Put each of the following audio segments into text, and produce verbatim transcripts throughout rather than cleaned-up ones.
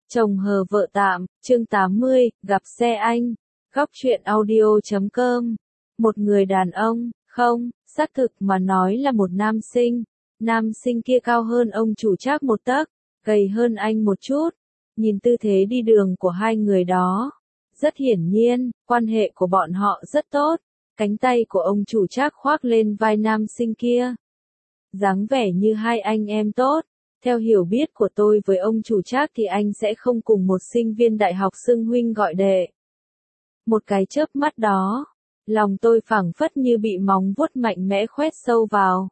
Chồng hờ vợ tạm, chương tám mươi, gặp xe anh. Góc truyện audio chấm com. Một người đàn ông, không, xác thực mà nói là một nam sinh. Nam sinh kia cao hơn ông chủ Trác một tấc, gầy hơn anh một chút. Nhìn tư thế đi đường của hai người đó, rất hiển nhiên, quan hệ của bọn họ rất tốt. Cánh tay của ông chủ Trác khoác lên vai nam sinh kia. Dáng vẻ như hai anh em tốt. Theo hiểu biết của tôi với ông chủ Trác thì anh sẽ không cùng một sinh viên đại học xưng huynh gọi đệ. Một cái chớp mắt đó, lòng tôi phảng phất như bị móng vuốt mạnh mẽ khoét sâu vào.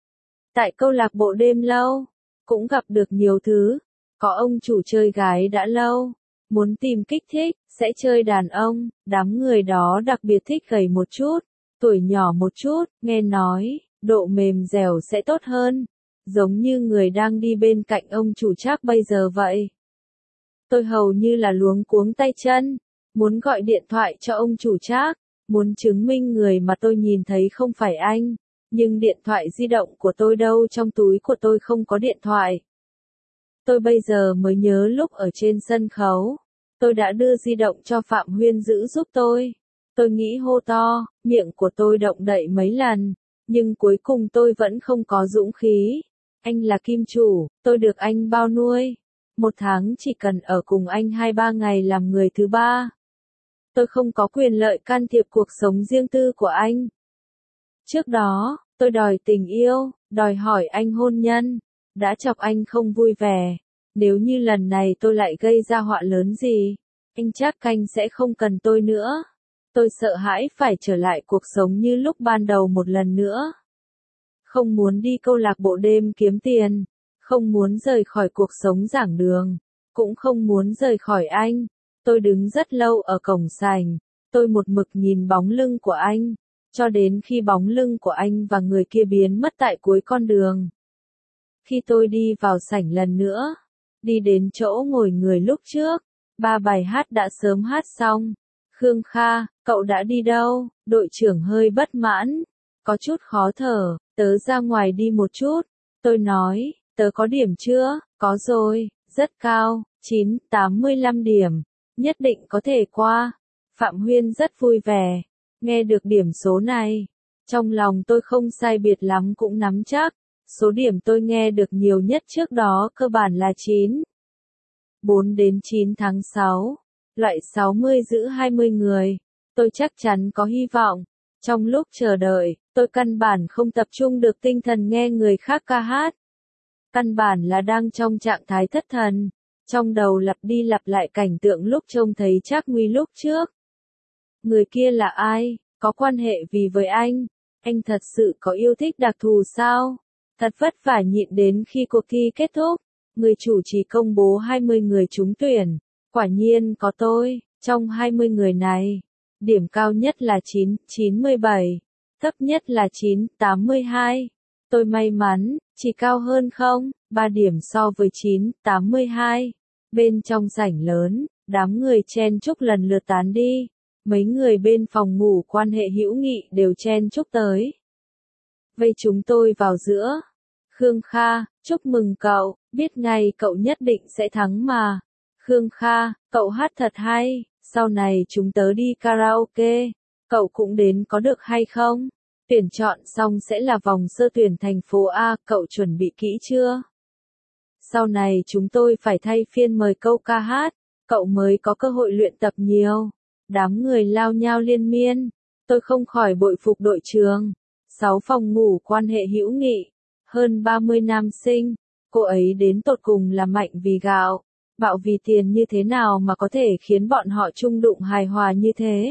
Tại câu lạc bộ đêm lâu, cũng gặp được nhiều thứ. Có ông chủ chơi gái đã lâu, muốn tìm kích thích, sẽ chơi đàn ông. Đám người đó đặc biệt thích gầy một chút, tuổi nhỏ một chút, nghe nói, độ mềm dẻo sẽ tốt hơn. Giống như người đang đi bên cạnh ông chủ Trác bây giờ vậy. Tôi hầu như là luống cuống tay chân, muốn gọi điện thoại cho ông chủ Trác, muốn chứng minh người mà tôi nhìn thấy không phải anh, nhưng điện thoại di động của tôi đâu, trong túi của tôi không có điện thoại. Tôi bây giờ mới nhớ lúc ở trên sân khấu, tôi đã đưa di động cho Phạm Huyên giữ giúp tôi. Tôi nghĩ hô to, miệng của tôi động đậy mấy lần, nhưng cuối cùng tôi vẫn không có dũng khí. Anh là kim chủ, tôi được anh bao nuôi. Một tháng chỉ cần ở cùng anh hai ba ngày làm người thứ ba. Tôi không có quyền lợi can thiệp cuộc sống riêng tư của anh. Trước đó, tôi đòi tình yêu, đòi hỏi anh hôn nhân. Đã chọc anh không vui vẻ. Nếu như lần này tôi lại gây ra họa lớn gì, anh chắc canh sẽ không cần tôi nữa. Tôi sợ hãi phải trở lại cuộc sống như lúc ban đầu một lần nữa. Không muốn đi câu lạc bộ đêm kiếm tiền, không muốn rời khỏi cuộc sống giảng đường, cũng không muốn rời khỏi anh. Tôi đứng rất lâu ở cổng sảnh, tôi một mực nhìn bóng lưng của anh, cho đến khi bóng lưng của anh và người kia biến mất tại cuối con đường. Khi tôi đi vào sảnh lần nữa, đi đến chỗ ngồi người lúc trước, ba bài hát đã sớm hát xong. Khương Kha, cậu đã đi đâu? Đội trưởng hơi bất mãn, có chút khó thở. Tớ ra ngoài đi một chút. Tôi nói, tớ có điểm chưa? Có rồi, rất cao, chín tám mươi lăm điểm. Nhất định có thể qua. Phạm Huyên rất vui vẻ. Nghe được điểm số này. Trong lòng tôi không sai biệt lắm cũng nắm chắc. Số điểm tôi nghe được nhiều nhất trước đó cơ bản là chín. bốn đến chín tháng sáu. Loại sáu mươi giữ hai mươi người. Tôi chắc chắn có hy vọng. Trong lúc chờ đợi, tôi căn bản không tập trung được tinh thần nghe người khác ca hát. Căn bản là đang trong trạng thái thất thần. Trong đầu lặp đi lặp lại cảnh tượng lúc trông thấy Trác Nguy lúc trước. Người kia là ai? Có quan hệ gì với anh? Anh thật sự có yêu thích đặc thù sao? Thật vất vả nhịn đến khi cuộc thi kết thúc. Người chủ trì công bố hai mươi người trúng tuyển. Quả nhiên có tôi, trong hai mươi người này. Điểm cao nhất là chín, chín mươi bảy. Thấp nhất là chín, tám mươi hai. Tôi may mắn, chỉ cao hơn không, ba điểm so với chín, tám mươi hai. Bên trong sảnh lớn, đám người chen chúc lần lượt tán đi. Mấy người bên phòng ngủ quan hệ hữu nghị đều chen chúc tới. Vây chúng tôi vào giữa. Khương Kha, chúc mừng cậu, biết ngay cậu nhất định sẽ thắng mà. Khương Kha, cậu hát thật hay, sau này chúng tớ đi karaoke, cậu cũng đến có được hay không? Tuyển chọn xong sẽ là vòng sơ tuyển thành phố A, cậu chuẩn bị kỹ chưa? Sau này chúng tôi phải thay phiên mời câu ca hát, cậu mới có cơ hội luyện tập nhiều. Đám người lao nhao liên miên, tôi không khỏi bội phục đội trường. Sáu phòng ngủ quan hệ hữu nghị, hơn ba mươi nam sinh, cô ấy đến tột cùng là mạnh vì gạo, bạo vì tiền như thế nào mà có thể khiến bọn họ chung đụng hài hòa như thế.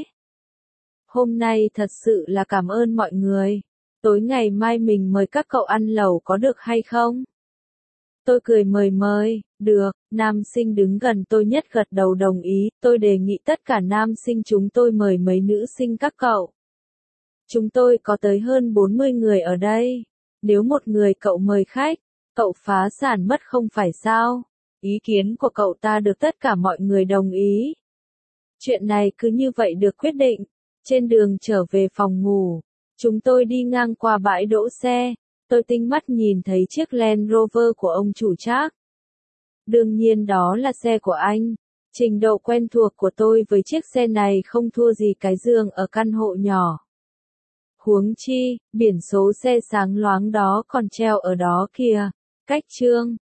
Hôm nay thật sự là cảm ơn mọi người. Tối ngày mai mình mời các cậu ăn lẩu có được hay không? Tôi cười mời mời, được, nam sinh đứng gần tôi nhất gật đầu đồng ý, tôi đề nghị tất cả nam sinh chúng tôi mời mấy nữ sinh các cậu. Chúng tôi có tới hơn bốn mươi người ở đây. Nếu một người cậu mời khách, cậu phá sản mất không phải sao? Ý kiến của cậu ta được tất cả mọi người đồng ý. Chuyện này cứ như vậy được quyết định. Trên đường trở về phòng ngủ, chúng tôi đi ngang qua bãi đỗ xe. Tôi tinh mắt nhìn thấy chiếc Land Rover của ông chủ Trác. Đương nhiên đó là xe của anh. Trình độ quen thuộc của tôi với chiếc xe này không thua gì cái giường ở căn hộ nhỏ. Huống chi, biển số xe sáng loáng đó còn treo ở đó kìa. Cách chương